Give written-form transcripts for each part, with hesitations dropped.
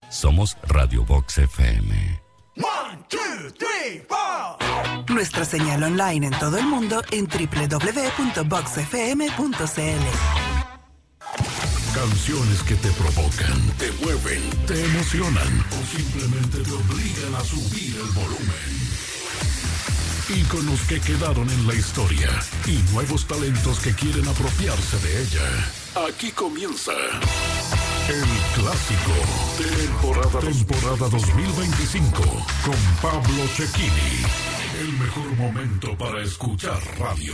Somos Radio Vox FM. 1, 2, 3, 4. Nuestra señal online en todo el mundo en www.voxfm.cl. Canciones que te provocan, te mueven, te emocionan o simplemente te obligan a subir el volumen. Íconos que quedaron en la historia y nuevos talentos que quieren apropiarse de ella. Aquí comienza El Clásico, temporada 2025, con Pablo Cecchini. El mejor momento para escuchar radio.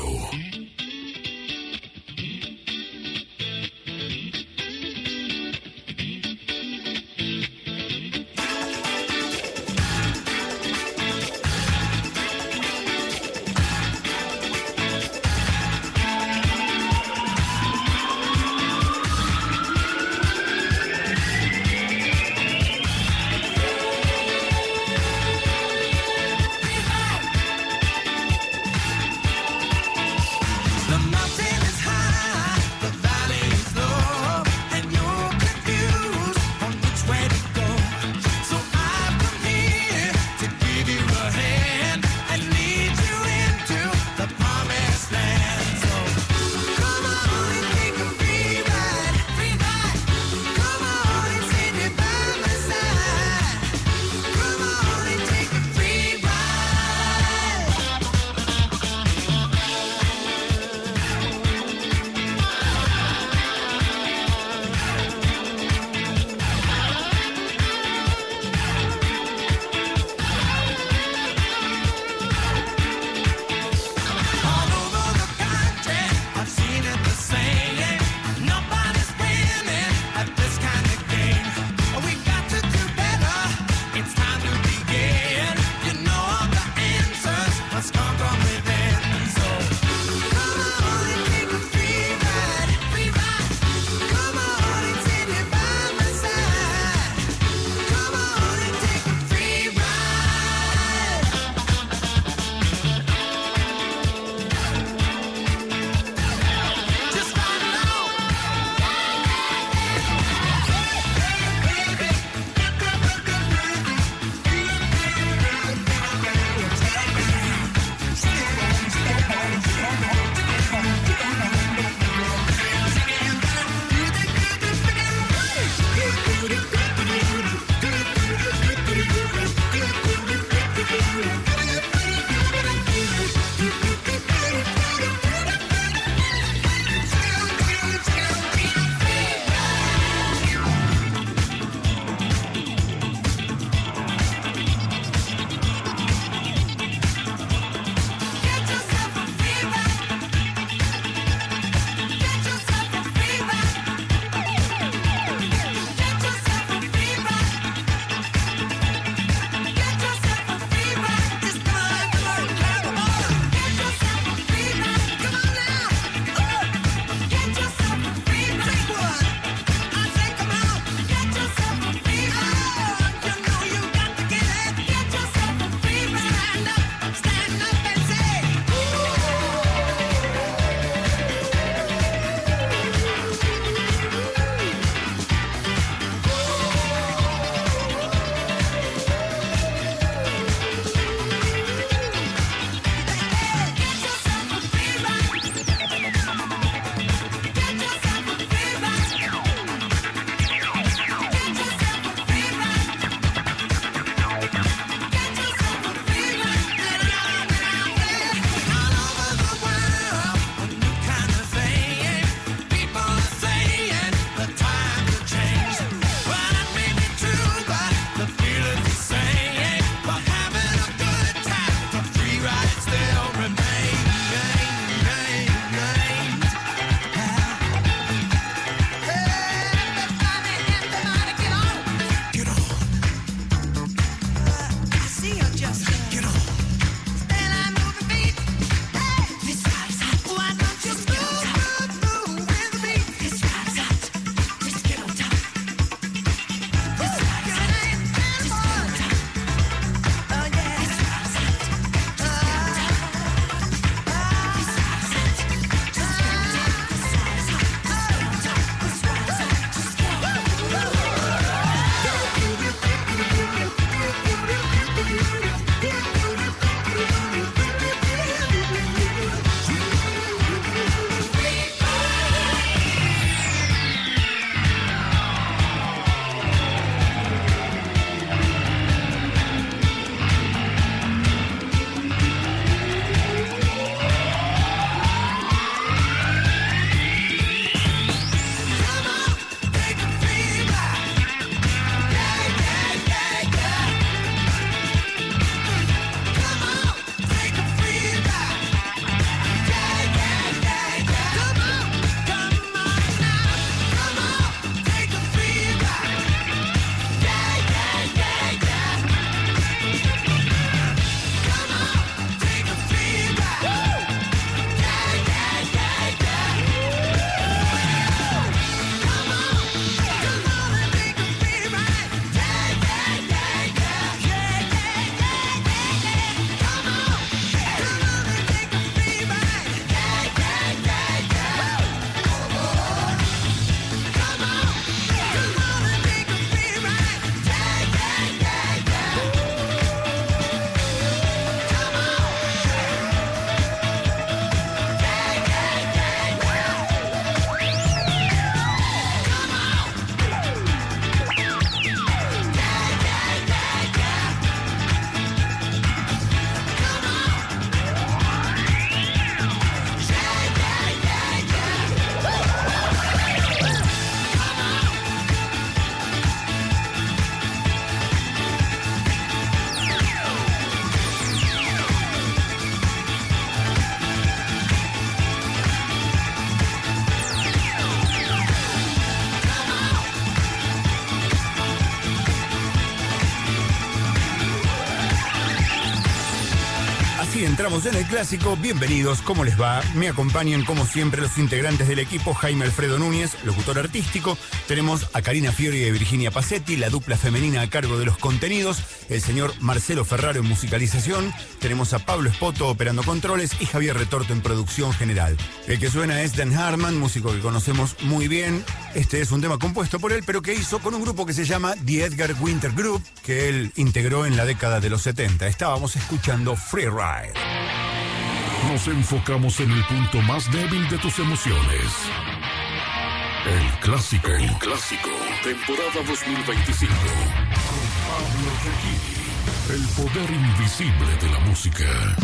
Sí, entramos en el clásico. Bienvenidos, ¿cómo les va? Me acompañan, como siempre, los integrantes del equipo. Jaime Alfredo Núñez, locutor artístico. Tenemos a Karina Fiori y Virginia Pacetti, la dupla femenina a cargo de los contenidos. El señor Marcelo Ferraro en musicalización. Tenemos a Pablo Espoto operando controles y Javier Retorto en producción general. El que suena es Dan Hartman, músico que conocemos muy bien. Este es un tema compuesto por él, pero que hizo con un grupo que se llama The Edgar Winter Group, que él integró en la década de los 70. Estábamos escuchando Free Ride. Nos enfocamos en el punto más débil de tus emociones. El clásico, temporada 2025. Con Pablo Regini, el poder invisible de la música.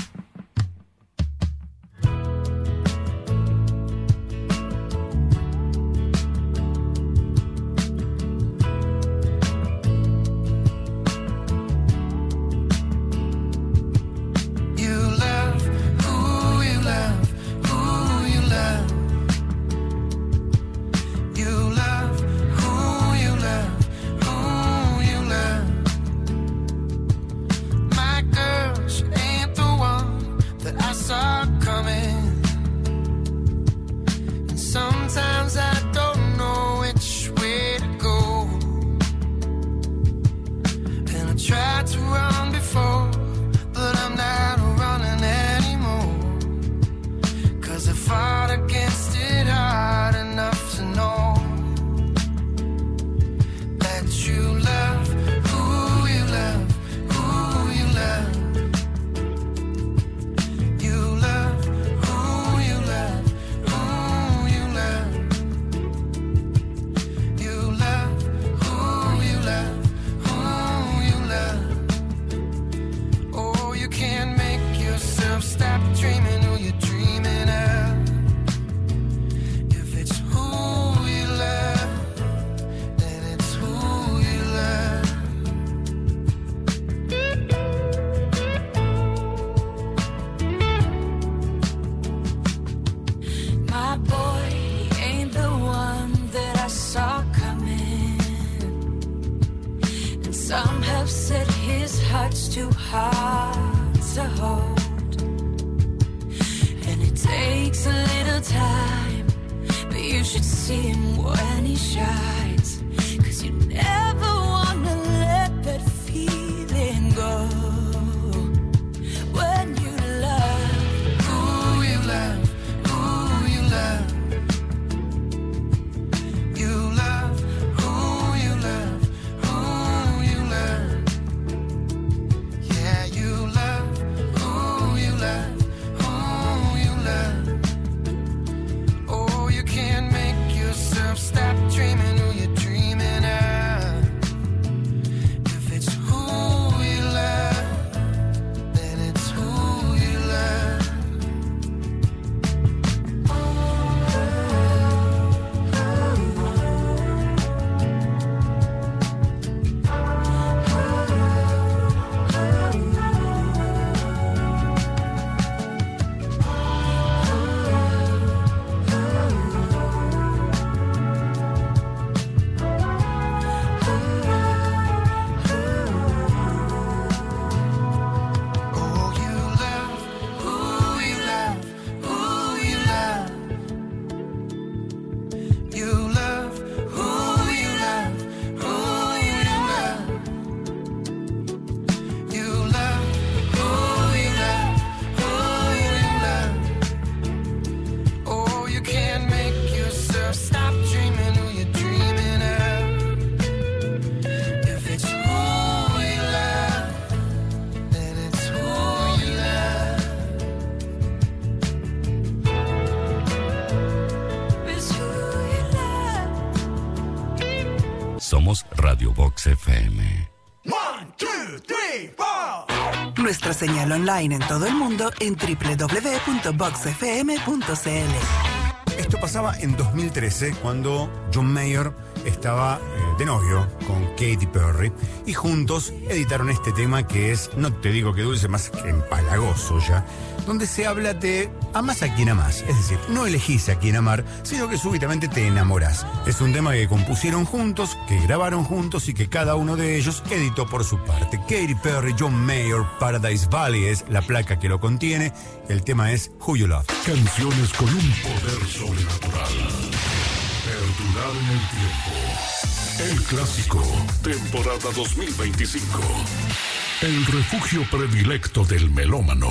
Somos Radio Vox FM. 1, 2, 3, 4. Nuestra señal online en todo el mundo en www.voxfm.cl. Esto pasaba en 2013, cuando John Mayer estaba de novio con Katy Perry y juntos editaron este tema que es, no te digo que dulce, más que empalagoso ya, donde se habla de amás a quien amás. Es decir, no elegís a quien amar, sino que súbitamente te enamorás. Es un tema que compusieron juntos, que grabaron juntos y que cada uno de ellos editó por su parte. Katy Perry, John Mayer, Paradise Valley es la placa que lo contiene. El tema es Who You Love. Canciones con un poder sobrenatural. Perdurar en el tiempo. El clásico, temporada 2025. El refugio predilecto del melómano.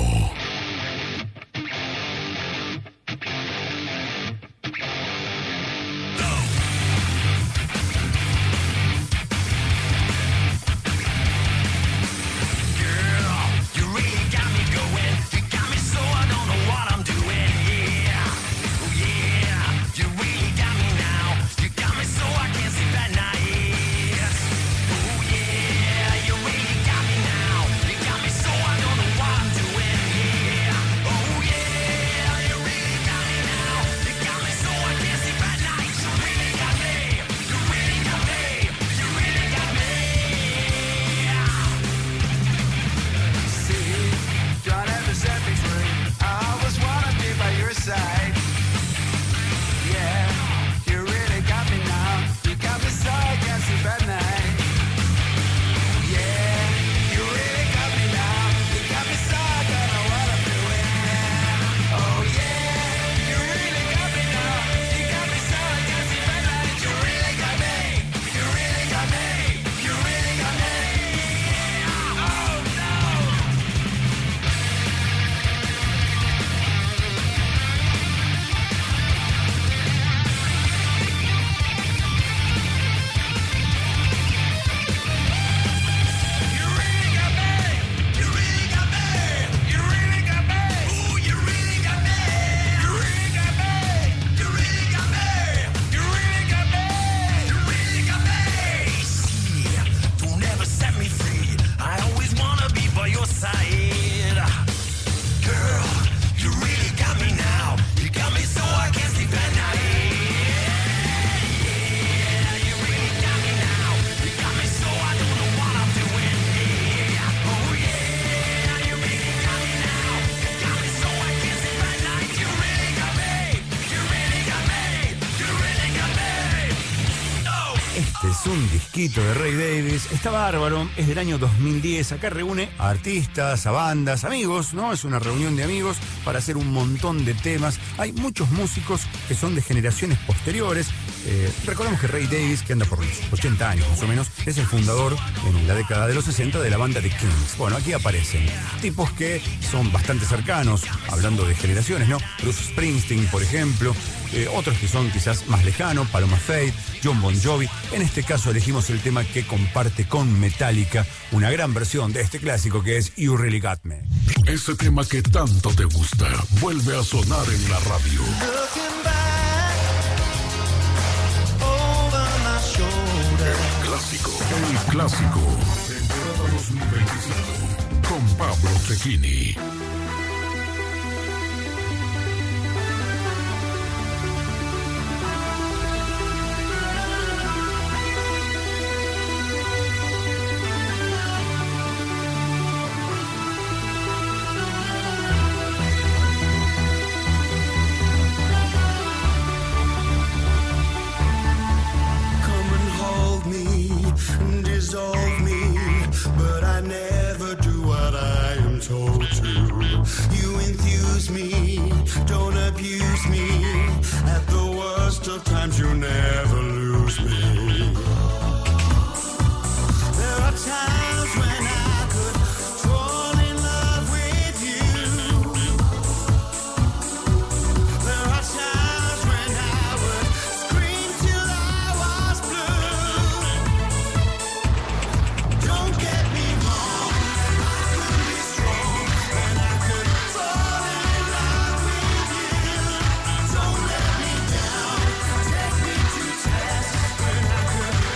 Un disquito de Ray Davies, está bárbaro, es del año 2010, acá reúne a artistas, a bandas, amigos, ¿no? Es una reunión de amigos para hacer un montón de temas. Hay muchos músicos que son de generaciones posteriores. Recordemos que Ray Davies, que anda por los 80 años más o menos, es el fundador en la década de los 60 de la banda The Kings. Bueno, aquí aparecen tipos que son bastante cercanos, hablando de generaciones, ¿no? Bruce Springsteen, por ejemplo, otros que son quizás más lejanos, Paloma Faith, John Bon Jovi. En este caso elegimos el tema que comparte con Metallica, una gran versión de este clásico que es You Really Got Me. Ese tema que tanto te gusta vuelve a sonar en la radio. El clásico, temporada 2025, con Pablo Cecchini. Dissolve me, but I never do what I am told to. You enthuse me, don't abuse me. At the worst of times, you never lose me. There are times when I could fall in love with you. There are times when I would scream till I was blue. Don't get me wrong, I could be strong and I could fall in love with you. Don't let me down, take me to task when I could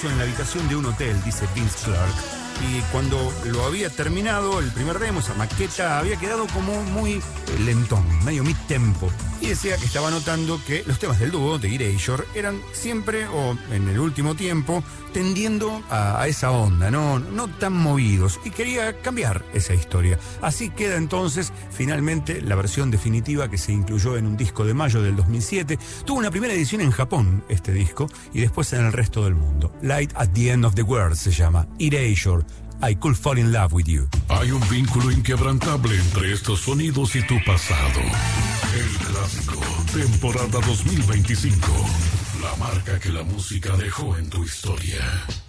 hizo en la habitación de un hotel, dice Vince Clarke. Y cuando lo había terminado, el primer demo, esa maqueta, había quedado como muy lentón, medio mid-tempo. Y decía que estaba notando que los temas del dúo, de Erasure, eran siempre, o en el último tiempo, tendiendo a esa onda, no tan movidos. Y quería cambiar esa historia. Así queda entonces, finalmente, la versión definitiva que se incluyó en un disco de mayo del 2007. Tuvo una primera edición en Japón, este disco, y después en el resto del mundo. Light at the End of the World se llama. Erasure. I Could Fall in Love with You. Hay un vínculo inquebrantable entre estos sonidos y tu pasado. El clásico, temporada 2025. La marca que la música dejó en tu historia.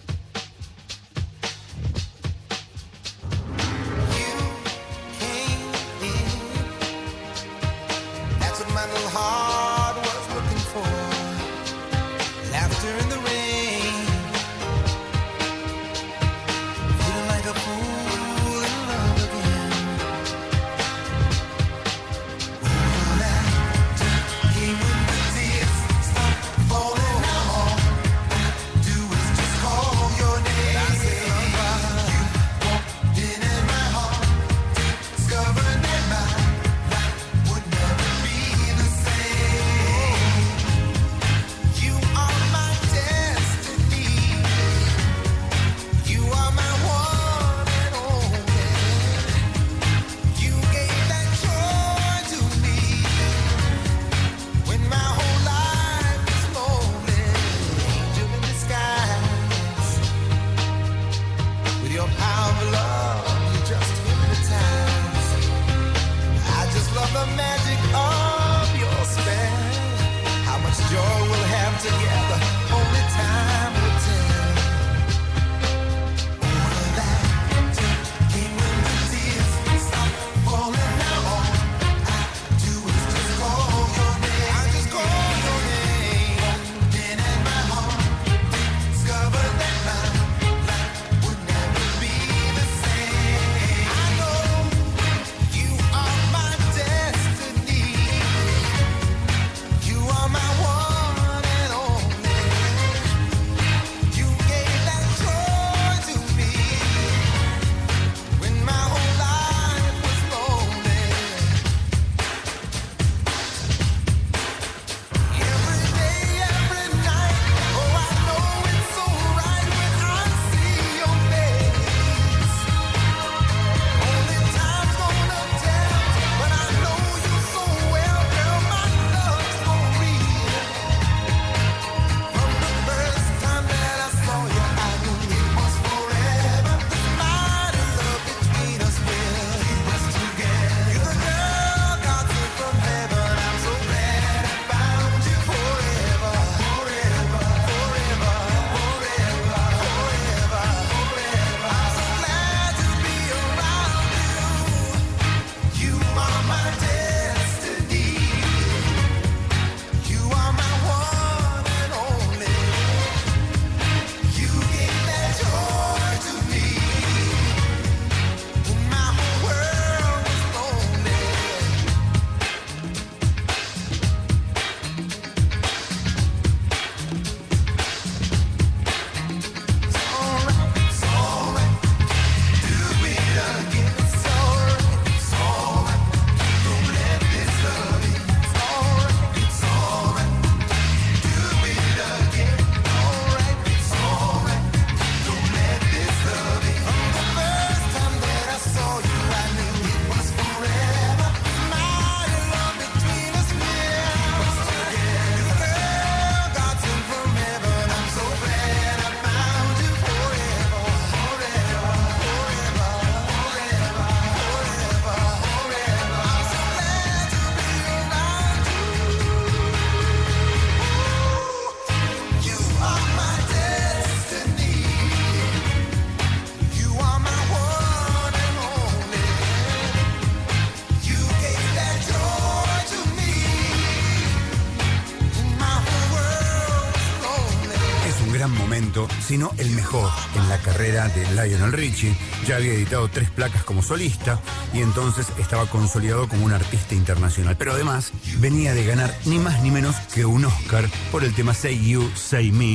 Sino el mejor en la carrera de Lionel Richie. Ya había editado 3 placas como solista y entonces estaba consolidado como un artista internacional. Pero además venía de ganar ni más ni menos que un Oscar por el tema Say You, Say Me,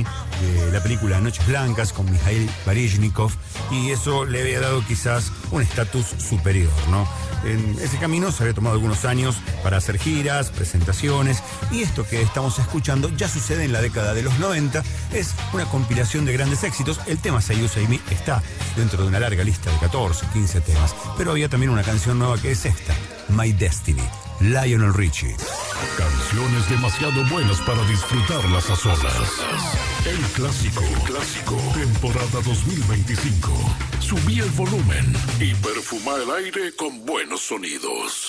de la película Noches Blancas con Mikhail Baryshnikov, y eso le había dado quizás un estatus superior, ¿no? En ese camino se había tomado algunos años para hacer giras, presentaciones, y esto que estamos escuchando ya sucede en la década de los 90, es una compilación de grandes éxitos. El tema Say You Say Me está dentro de una larga lista de 14, 15 temas, pero había también una canción nueva que es esta, My Destiny, Lionel Richie. Canciones demasiado buenas para disfrutarlas a solas. El clásico, temporada 2025. Subí el volumen y perfuma el aire con buenos sonidos.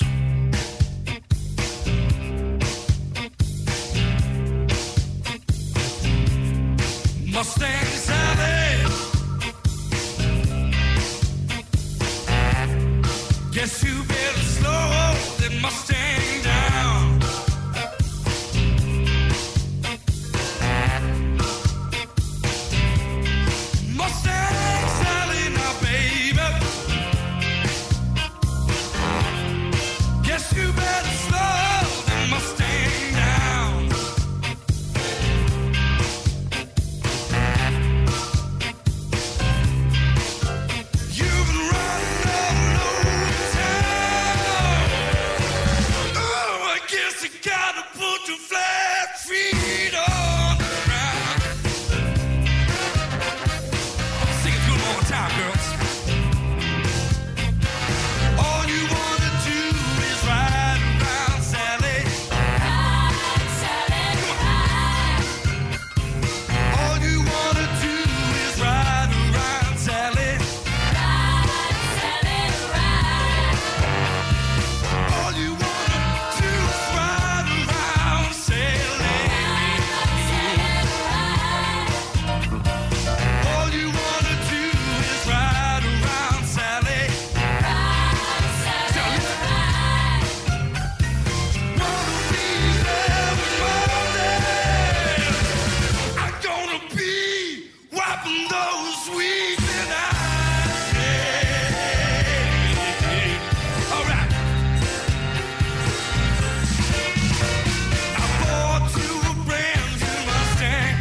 Mustang Sally, guess you better slow that Mustang down. Mustang Sally, now baby, guess you better slow that Mustang down. You've been running all over town. Oh, I guess you gotta put your flat feet on the ground. Sing it to 'em one more time, girls. All you wanna do is ride around, Sally. Ride, Sally, ride. All you wanna do is ride around, Sally. Ride, Sally, ride. All you wanna do is ride around, Sally. All you wanna do is ride around, Sally. Wanna be there with Monday. I'm gonna be wiping those weeping eyes. Yeah. All right. I bought you a brand new Mustang.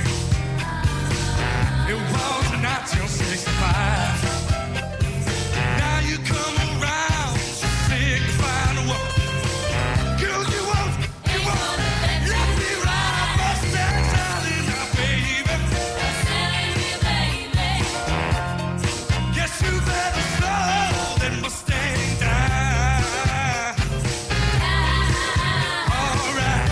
It was in 1965. Now you come around, signifying what? Girl, you won't let me ride Mustang Sally now, baby. Guess you better slow that Mustang down. All right.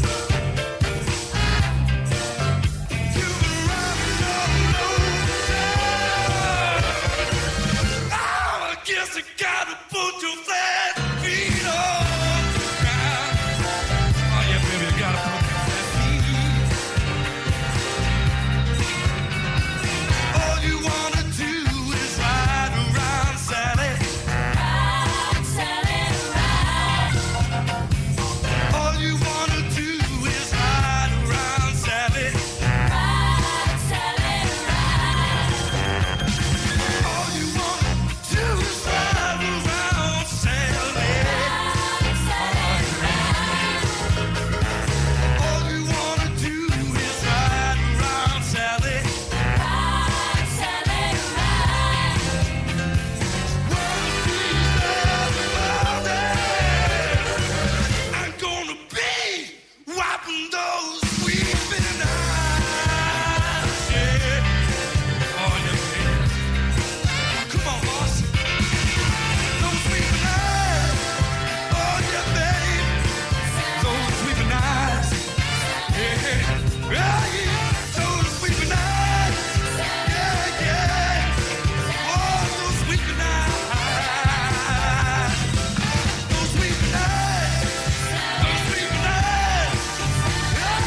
You've been running all over town. Oh, I guess you gotta put your flat feet on the ground. Oh yeah, baby, you gotta put your flat feet. All you wanna do is ride around, Sally. Ride, Sally, ride. All you wanna do is ride around, Sally. Ride, Sally, ride. All you wanna do is ride around, Sally. Ride, Sally, ride. All you wanna do is ride around, Sally. Ride, Sally, ride. Wanna be there all day. I'm gonna be wiping those weeping eyes. Yeah. Oh yeah, baby. Come on, boss. Those weeping eyes. Oh yeah, baby. Those weeping eyes. Yeah. Yeah, yeah. Those weeping eyes. Yeah, yeah. Oh, those weeping eyes. Those weeping eyes. Those weeping eyes. Yeah,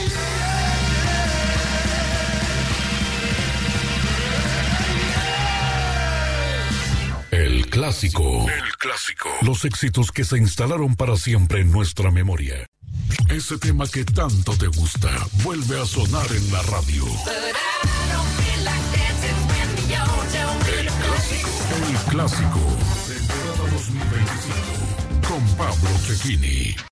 yeah. El clásico. Los éxitos que se instalaron para siempre en nuestra memoria. Ese tema que tanto te gusta vuelve a sonar en la radio. El clásico. Temporada 2025. Con Pablo Cecchini.